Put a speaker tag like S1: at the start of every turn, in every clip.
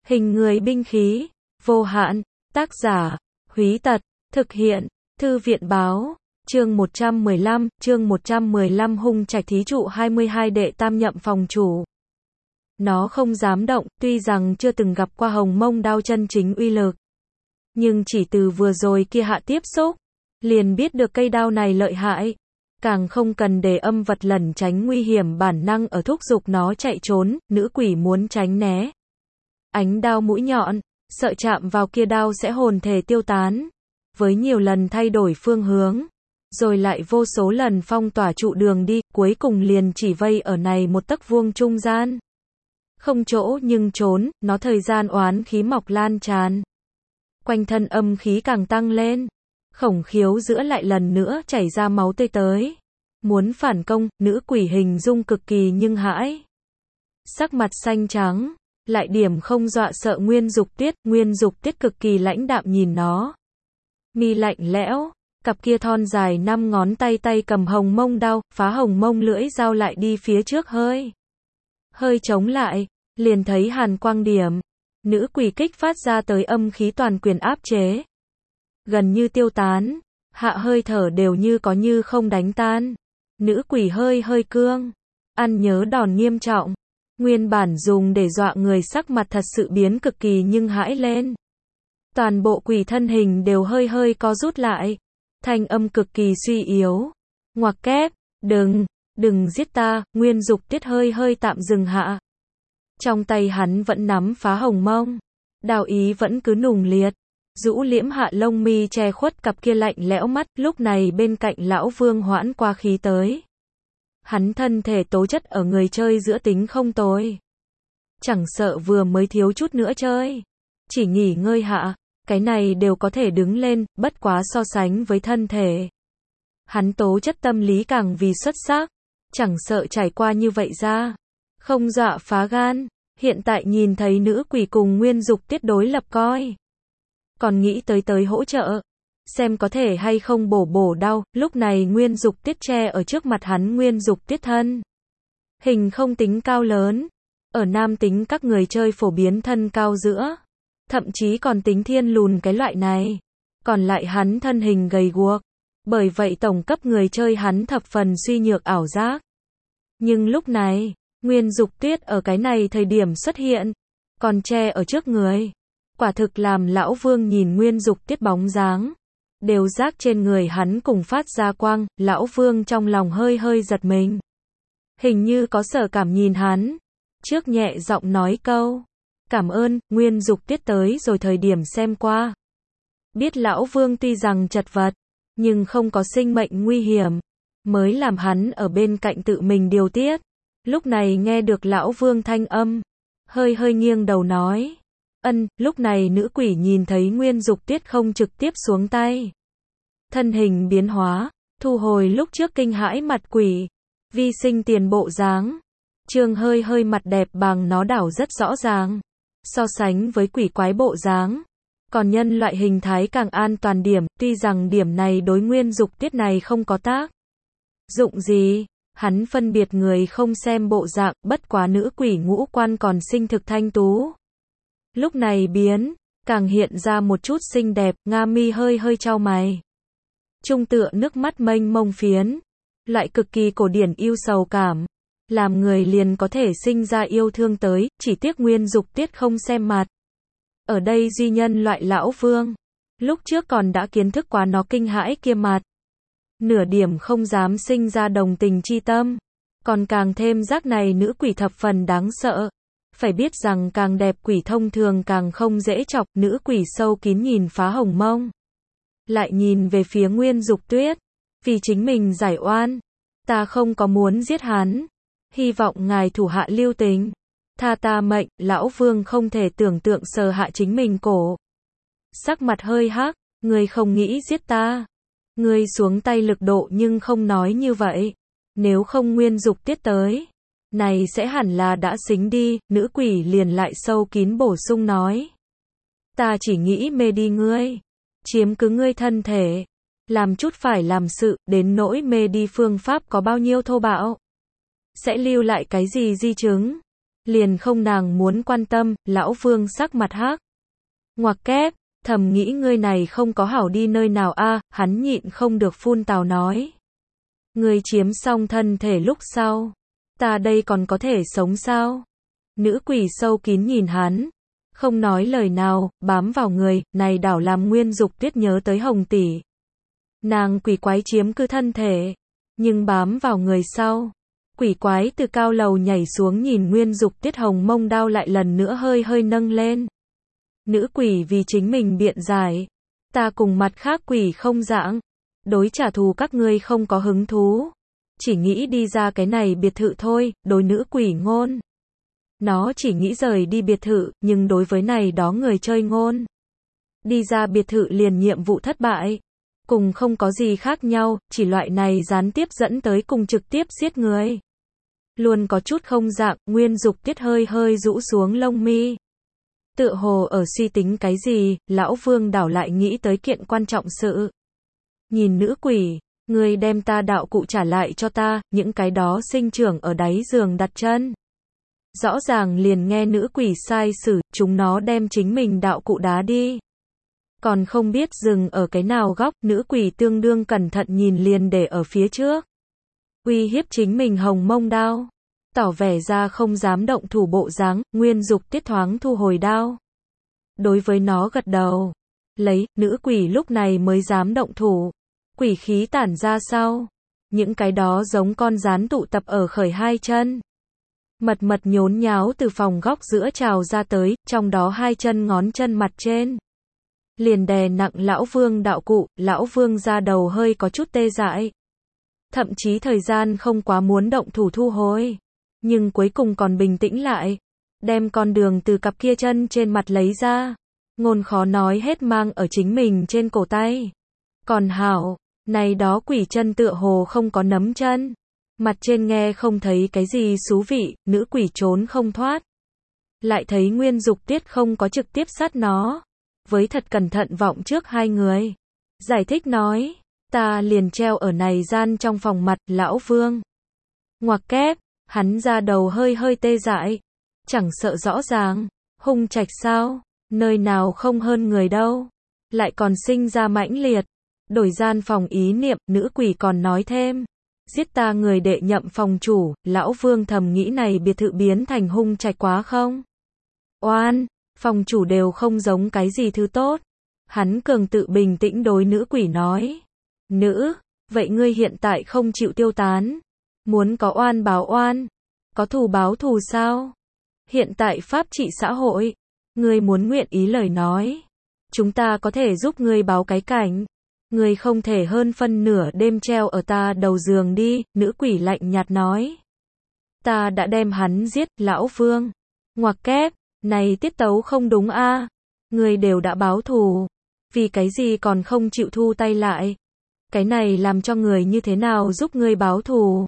S1: Hình người binh khí, vô hạn, tác giả, Húy Tật, thực hiện, Thư viện báo, chương 115, Hung Trạch thí trụ 22 đệ tam nhậm phòng chủ. Nó không dám động, tuy rằng chưa từng gặp qua hồng mông đao chân chính uy lực. Nhưng chỉ từ vừa rồi kia hạ tiếp xúc, liền biết được cây đao này lợi hại. Càng không cần để âm vật lẩn tránh nguy hiểm bản năng ở thúc giục nó chạy trốn, nữ quỷ muốn tránh né. Ánh đao mũi nhọn, sợ chạm vào kia đao sẽ hồn thể tiêu tán. Với nhiều lần thay đổi phương hướng, rồi lại vô số lần phong tỏa trụ đường đi, cuối cùng liền chỉ vây ở này một tấc vuông trung gian. Không chỗ nhưng trốn, nó thời gian oán khí mọc lan tràn. Quanh thân âm khí càng tăng lên. Khổng khiếu giữa lại lần nữa chảy ra máu tươi tới. Muốn phản công, nữ quỷ hình dung cực kỳ nhưng hãi. Sắc mặt xanh trắng, lại điểm không dọa sợ Nguyên Dục Tiết cực kỳ lãnh đạm nhìn nó. Mi lạnh lẽo, cặp kia thon dài 5 ngón tay cầm hồng mông đao, phá hồng mông lưỡi dao lại đi phía trước hơi chống lại, liền thấy hàn quang điểm. Nữ quỷ kích phát ra tới âm khí toàn quyền áp chế. Gần như tiêu tán, hạ hơi thở đều như có như không đánh tan. Nữ quỷ hơi cương, ăn nhớ đòn nghiêm trọng. Nguyên bản dùng để dọa người sắc mặt thật sự biến cực kỳ nhưng hãi lên. Toàn bộ quỷ thân hình đều hơi co rút lại. Thanh âm cực kỳ suy yếu. Ngoặc kép, đừng giết ta, Nguyên Dục Tiết hơi tạm dừng hạ. Trong tay hắn vẫn nắm phá hồng mông. Đao ý vẫn cứ nùng liệt. Rũ liễm hạ lông mi che khuất cặp kia lạnh lẽo mắt, lúc này bên cạnh lão Vương hoãn qua khí tới. Hắn thân thể tố chất ở người chơi giữa tính không tồi. Chẳng sợ vừa mới thiếu chút nữa chơi. Chỉ nghỉ ngơi hạ, cái này đều có thể đứng lên, bất quá so sánh với thân thể. Hắn tố chất tâm lý càng vì xuất sắc. Chẳng sợ trải qua như vậy ra. Không dọa phá gan, hiện tại nhìn thấy nữ quỷ cùng Nguyên Dục Tiết đối lập coi. Còn nghĩ tới hỗ trợ, xem có thể hay không bổ đau, lúc này Nguyên Dục Tiết che ở trước mặt hắn. Nguyên Dục Tiết thân hình không tính cao lớn, ở nam tính các người chơi phổ biến thân cao giữa, thậm chí còn tính thiên lùn cái loại này, còn lại hắn thân hình gầy guộc, bởi vậy tổng cấp người chơi hắn thập phần suy nhược ảo giác. Nhưng lúc này, Nguyên Dục Tiết ở cái này thời điểm xuất hiện, còn che ở trước người. Quả thực làm lão Vương nhìn Nguyên Dục Tiết bóng dáng, đều giác trên người hắn cùng phát ra quang, lão Vương trong lòng hơi giật mình. Hình như có sở cảm nhìn hắn, trước nhẹ giọng nói câu, cảm ơn, Nguyên Dục Tiết tới rồi thời điểm xem qua. Biết lão Vương tuy rằng chật vật, nhưng không có sinh mệnh nguy hiểm, mới làm hắn ở bên cạnh tự mình điều tiết. Lúc này nghe được lão Vương thanh âm, hơi nghiêng đầu nói. Lúc này nữ quỷ nhìn thấy Nguyên Dục Tiết không trực tiếp xuống tay. Thân hình biến hóa, thu hồi lúc trước kinh hãi mặt quỷ, vi sinh tiền bộ dáng. Trương hơi mặt đẹp bằng nó đảo rất rõ ràng. So sánh với quỷ quái bộ dáng, còn nhân loại hình thái càng an toàn điểm, tuy rằng điểm này đối Nguyên Dục Tiết này không có tác dụng gì. Hắn phân biệt người không xem bộ dạng, bất quá nữ quỷ ngũ quan còn sinh thực thanh tú. Lúc này biến, càng hiện ra một chút xinh đẹp, Nga mi hơi chau mày. Trung tựa nước mắt mênh mông phiến, loại cực kỳ cổ điển yêu sầu cảm, làm người liền có thể sinh ra yêu thương tới, chỉ tiếc Nguyên Dục Tiết không xem mặt. Ở đây duy nhân loại lão Vương, lúc trước còn đã kiến thức quá nó kinh hãi kia mặt. Nửa điểm không dám sinh ra đồng tình chi tâm, còn càng thêm giác này nữ quỷ thập phần đáng sợ. Phải biết rằng càng đẹp quỷ thông thường càng không dễ chọc, nữ quỷ sâu kín nhìn phá hồng mông. Lại nhìn về phía Nguyên Dục Tiết, vì chính mình giải oan. Ta không có muốn giết hắn, hy vọng ngài thủ hạ lưu tình. Tha ta mệnh, lão Vương không thể tưởng tượng sờ hạ chính mình cổ. Sắc mặt hơi hắc, ngươi không nghĩ giết ta. Ngươi xuống tay lực độ nhưng không nói như vậy. Nếu không Nguyên Dục Tiết tới, này sẽ hẳn là đã xính đi, nữ quỷ liền lại sâu kín bổ sung nói. Ta chỉ nghĩ mê đi ngươi, chiếm cứ ngươi thân thể, làm chút phải làm sự, đến nỗi mê đi phương pháp có bao nhiêu thô bạo. Sẽ lưu lại cái gì di chứng, Liền không nàng muốn quan tâm, lão Vương sắc mặt hắc. Ngoặc kép, thầm nghĩ ngươi này không có hảo đi nơi nào a, hắn nhịn không được phun tào nói. Ngươi chiếm xong thân thể lúc sau, ta đây còn có thể sống sao? Nữ quỷ sâu kín nhìn hắn, không nói lời nào, bám vào người, này đảo làm Nguyên Dục Tuyết nhớ tới Hồng tỷ. Nàng quỷ quái chiếm cứ thân thể, nhưng bám vào người sau. Quỷ quái từ cao lầu nhảy xuống nhìn Nguyên Dục Tuyết, hồng mông đao lại lần nữa hơi hơi nâng lên. Nữ quỷ vì chính mình biện giải. Ta cùng mặt khác quỷ không dạng. Đối trả thù các ngươi không có hứng thú. Chỉ nghĩ đi ra cái này biệt thự thôi, đối nữ quỷ ngôn. Nó chỉ nghĩ rời đi biệt thự, nhưng đối với này đó người chơi ngôn. Đi ra biệt thự liền nhiệm vụ thất bại. Cùng không có gì khác nhau, chỉ loại này gián tiếp dẫn tới cùng trực tiếp giết người. Luôn có chút không dạng, Nguyên Dục Tuyết hơi hơi rũ xuống lông mi. Tựa hồ ở suy tính cái gì, lão Vương đảo lại nghĩ tới kiện quan trọng sự. Nhìn nữ quỷ, ngươi đem ta đạo cụ trả lại cho ta, những cái đó sinh trưởng ở đáy giường đặt chân. Rõ ràng liền nghe nữ quỷ sai sử, chúng nó đem chính mình đạo cụ đá đi. Còn không biết dừng ở cái nào góc, nữ quỷ tương đương cẩn thận nhìn liền để ở phía trước. Uy hiếp chính mình hồng mông đao. Tỏ vẻ ra không dám động thủ bộ dáng, Nguyên Dục Tuyết thoáng thu hồi đao. Đối với nó gật đầu. Lấy, nữ quỷ lúc này mới dám động thủ. Quỷ khí tản ra sau. Những cái đó giống con gián tụ tập ở khởi hai chân. Mật mật nhốn nháo từ phòng góc giữa trào ra tới, trong đó hai chân ngón chân mặt trên. Liền đè nặng lão Vương đạo cụ, lão Vương ra đầu hơi có chút tê dại. Thậm chí thời gian không quá muốn động thủ thu hồi. Nhưng cuối cùng còn bình tĩnh lại. Đem con đường từ cặp kia chân trên mặt lấy ra. Ngôn khó nói hết mang ở chính mình trên cổ tay. Còn hảo, này đó quỷ chân tựa hồ không có nấm chân. Mặt trên nghe không thấy cái gì xú vị, nữ quỷ trốn không thoát. Lại thấy Nguyên Dục Tuyết không có trực tiếp sát nó. Với thật cẩn thận vọng trước hai người. Giải thích nói, ta liền treo ở này gian trong phòng mặt, lão Vương. Ngoặc kép, hắn ra đầu hơi hơi tê dại. Chẳng sợ rõ ràng, hung trạch sao, nơi nào không hơn người đâu. Lại còn sinh ra mãnh liệt. Đổi gian phòng ý niệm, nữ quỷ còn nói thêm. Giết ta người đệ nhậm phòng chủ, lão Vương thầm nghĩ này biệt thự biến thành hung trạch quá không? Oan, phòng chủ đều không giống cái gì thứ tốt. Hắn cường tự bình tĩnh đối nữ quỷ nói. Nữ, vậy ngươi hiện tại không chịu tiêu tán. Muốn có oan báo oan. Có thù báo thù sao? Hiện tại pháp trị xã hội. Ngươi muốn nguyện ý lời nói. Chúng ta có thể giúp ngươi báo cái cảnh. Ngươi không thể hơn phân nửa đêm treo ở ta đầu giường đi, nữ quỷ lạnh nhạt nói. Ta đã đem hắn giết, lão Vương. Ngoặc kép, này tiết tấu không đúng a. Ngươi đều đã báo thù. Vì cái gì còn không chịu thu tay lại? Cái này làm cho người như thế nào giúp ngươi báo thù?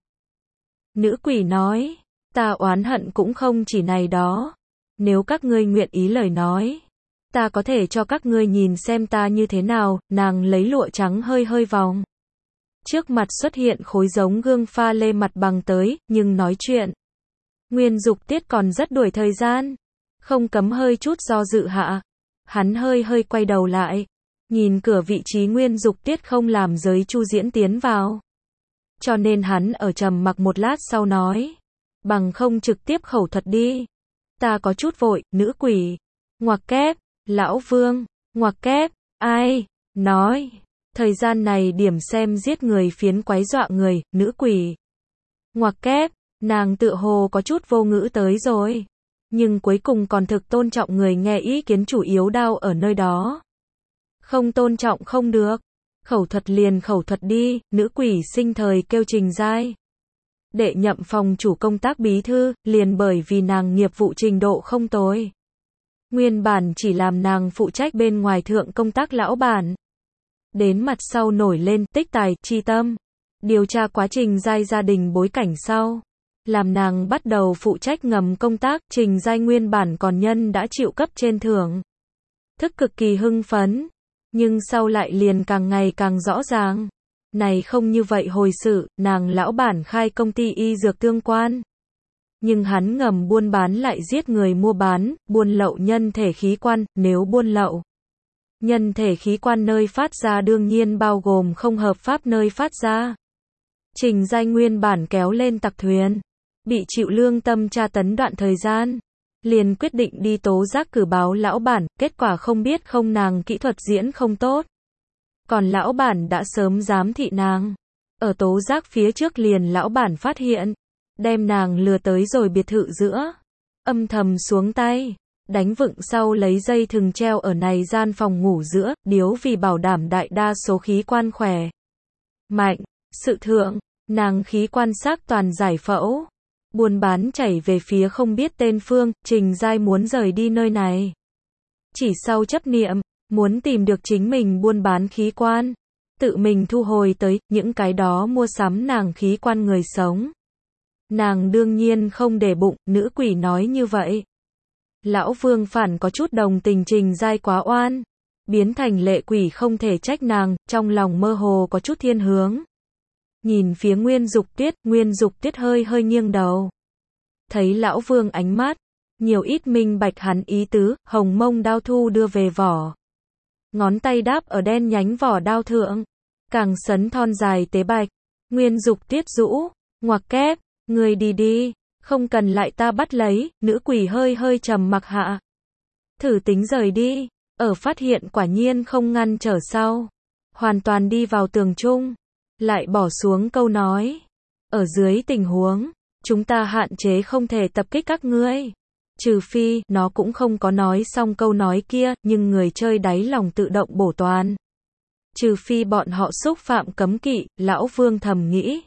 S1: Nữ quỷ nói, ta oán hận cũng không chỉ này đó. Nếu các ngươi nguyện ý lời nói, ta có thể cho các ngươi nhìn xem ta như thế nào. Nàng lấy lụa trắng hơi hơi vòng. Trước mặt xuất hiện khối giống gương pha lê mặt bằng tới, nhưng nói chuyện. Nguyên Dục Tiết còn rất đuổi thời gian. Không cấm hơi chút do dự hạ. Hắn hơi hơi quay đầu lại. Nhìn cửa vị trí Nguyên Dục Tiết không làm giới Chu Diễn tiến vào. Cho nên hắn ở trầm mặc một lát sau nói. Bằng không trực tiếp khẩu thuật đi. Ta có chút vội, nữ quỷ. Ngoặc kép, lão Vương. Ngoặc kép, ai? Nói. Thời gian này điểm xem giết người phiến quái dọa người, nữ quỷ. Ngoặc kép, nàng tựa hồ có chút vô ngữ tới rồi. Nhưng cuối cùng còn thực tôn trọng người nghe ý kiến chủ yếu đau ở nơi đó. Không tôn trọng không được. Khẩu thuật liền khẩu thuật đi, nữ quỷ sinh thời kêu Trình Giai. Đệ nhậm phòng chủ công tác bí thư, liền bởi vì nàng nghiệp vụ trình độ không tồi. Nguyên bản chỉ làm nàng phụ trách bên ngoài thượng công tác lão bản. Đến mặt sau nổi lên tích tài, chi tâm. Điều tra quá trình Giai gia đình bối cảnh sau. Làm nàng bắt đầu phụ trách ngầm công tác, Trình Giai nguyên bản còn nhân đã chịu cấp trên thưởng. Thức cực kỳ hưng phấn. Nhưng sau lại liền càng ngày càng rõ ràng. Này không như vậy hồi sự, nàng lão bản khai công ty y dược tương quan. Nhưng hắn ngầm buôn bán lại giết người mua bán, buôn lậu nhân thể khí quan, nếu buôn lậu nhân thể khí quan nơi phát ra đương nhiên bao gồm không hợp pháp nơi phát ra. Trình Giai nguyên bản kéo lên tặc thuyền, bị chịu lương tâm tra tấn đoạn thời gian, liền quyết định đi tố giác cử báo lão bản, kết quả không biết không nàng kỹ thuật diễn không tốt. Còn lão bản đã sớm giám thị nàng. Ở tố giác phía trước liền lão bản phát hiện, đem nàng lừa tới rồi biệt thự giữa. Âm thầm xuống tay, đánh vựng sau lấy dây thừng treo ở này gian phòng ngủ giữa, điếu vì bảo đảm đại đa số khí quan khỏe mạnh. Sự thượng, nàng khí quan xác toàn giải phẫu. Buôn bán chảy về phía không biết tên phương, Trình Giai muốn rời đi nơi này. Chỉ sau chấp niệm, muốn tìm được chính mình buôn bán khí quan, tự mình thu hồi tới, những cái đó mua sắm nàng khí quan người sống. Nàng đương nhiên không để bụng, nữ quỷ nói như vậy. Lão Vương phản có chút đồng tình Trình Giai quá oan, biến thành lệ quỷ không thể trách nàng, trong lòng mơ hồ có chút thiên hướng. Nhìn phía Nguyên Dục Tuyết hơi hơi nghiêng đầu. Thấy lão Vương ánh mắt, nhiều ít minh bạch hắn ý tứ, hồng mông đao thu đưa về vỏ. Ngón tay đáp ở đen nhánh vỏ đao thượng, càng sấn thon dài tế bạch. Nguyên Dục Tuyết rũ, ngoặc kép, người đi đi, không cần lại ta bắt lấy, nữ quỷ hơi hơi trầm mặc hạ. Thử tính rời đi, ở phát hiện quả nhiên không ngăn trở sau. Hoàn toàn đi vào tường trung. Lại bỏ xuống câu nói. Ở dưới tình huống, chúng ta hạn chế không thể tập kích các ngươi. Trừ phi, nó cũng không có nói xong câu nói kia, nhưng người chơi đáy lòng tự động bổ toàn. Trừ phi bọn họ xúc phạm cấm kỵ, lão Vương thầm nghĩ.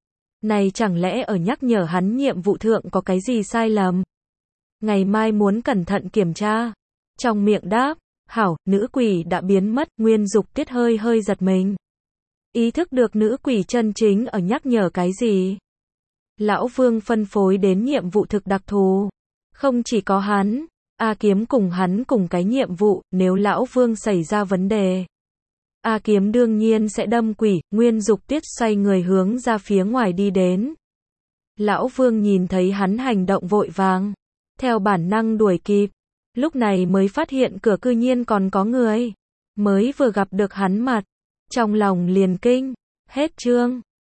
S1: Này chẳng lẽ ở nhắc nhở hắn nhiệm vụ thượng có cái gì sai lầm? Ngày mai muốn cẩn thận kiểm tra. Trong miệng đáp, hảo, nữ quỷ đã biến mất, Nguyên Dục Tuyết hơi hơi giật mình. Ý thức được nữ quỷ chân chính ở nhắc nhở cái gì. Lão Vương phân phối đến nhiệm vụ thực đặc thù. Không chỉ có hắn, A Kiếm cùng hắn cùng cái nhiệm vụ, nếu Lão Vương xảy ra vấn đề. A Kiếm đương nhiên sẽ đâm quỷ, Nguyên Dục Tuyết xoay người hướng ra phía ngoài đi đến. Lão Vương nhìn thấy hắn hành động vội vàng, theo bản năng đuổi kịp, lúc này mới phát hiện cửa cư nhiên còn có người, mới vừa gặp được hắn mặt, trong lòng liền kinh, hết chương.